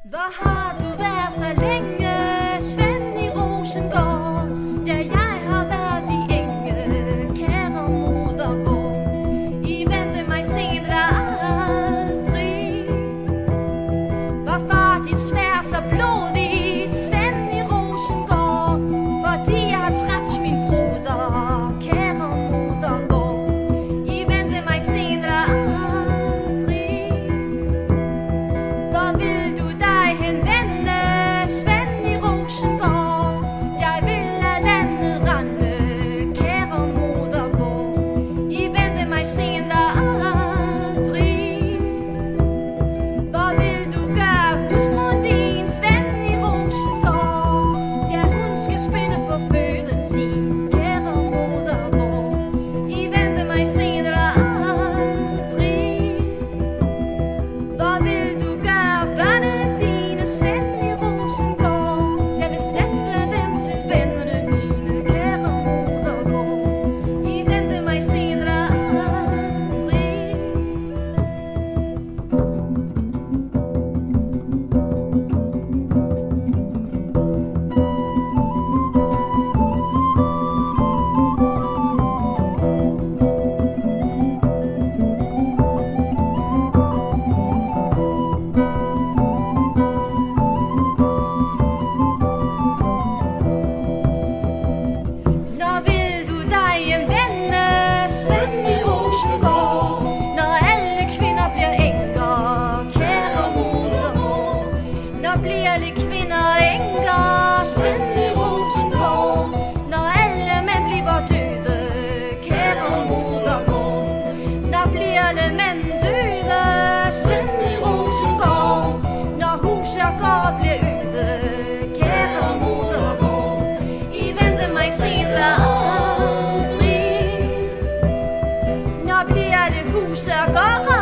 Hvor har du været så længe, Svend i Rosengård? Ja, jeg har været de enge, kære moder vor. I ventede mig senere aldrig. Hvorfor dit sværd så blodigt, Svend i Rosengård? Fordi jeg har dræbt min broder, kære moder vor. I ventede mig senere aldrig. Hvor vil du dig henvende, Svend i Rosengård? Jeg vil lade landet rende, kære moder vor. I ventede mig senere aldrig. Hvor vil du gøre hustruen din, Svend i Rosengård? Ja, hun skal spinde for føden sin, kære moder vor. I ventede mig senere aldrig. Hvor vil du gøre børnene dine, Svend i Rosengård? Jeg vil sætte dem til vennerne mine, kære moder vor. I ventede mig senere aldrig. Når vil du dig vende, Svend i Rosengård? Når alle kvinder bliver enker, kære moder vor. Når bliver alle kvinder enker, Svend i Rosengård? Når alle mænd bliver døde, kære moder vor. Når bliver alle mænd døde, Svend i Rosengård? Når hus og gård bliver øde, kære moder vor. I ventede mig senere aldrig. Når bliver alle hus og gård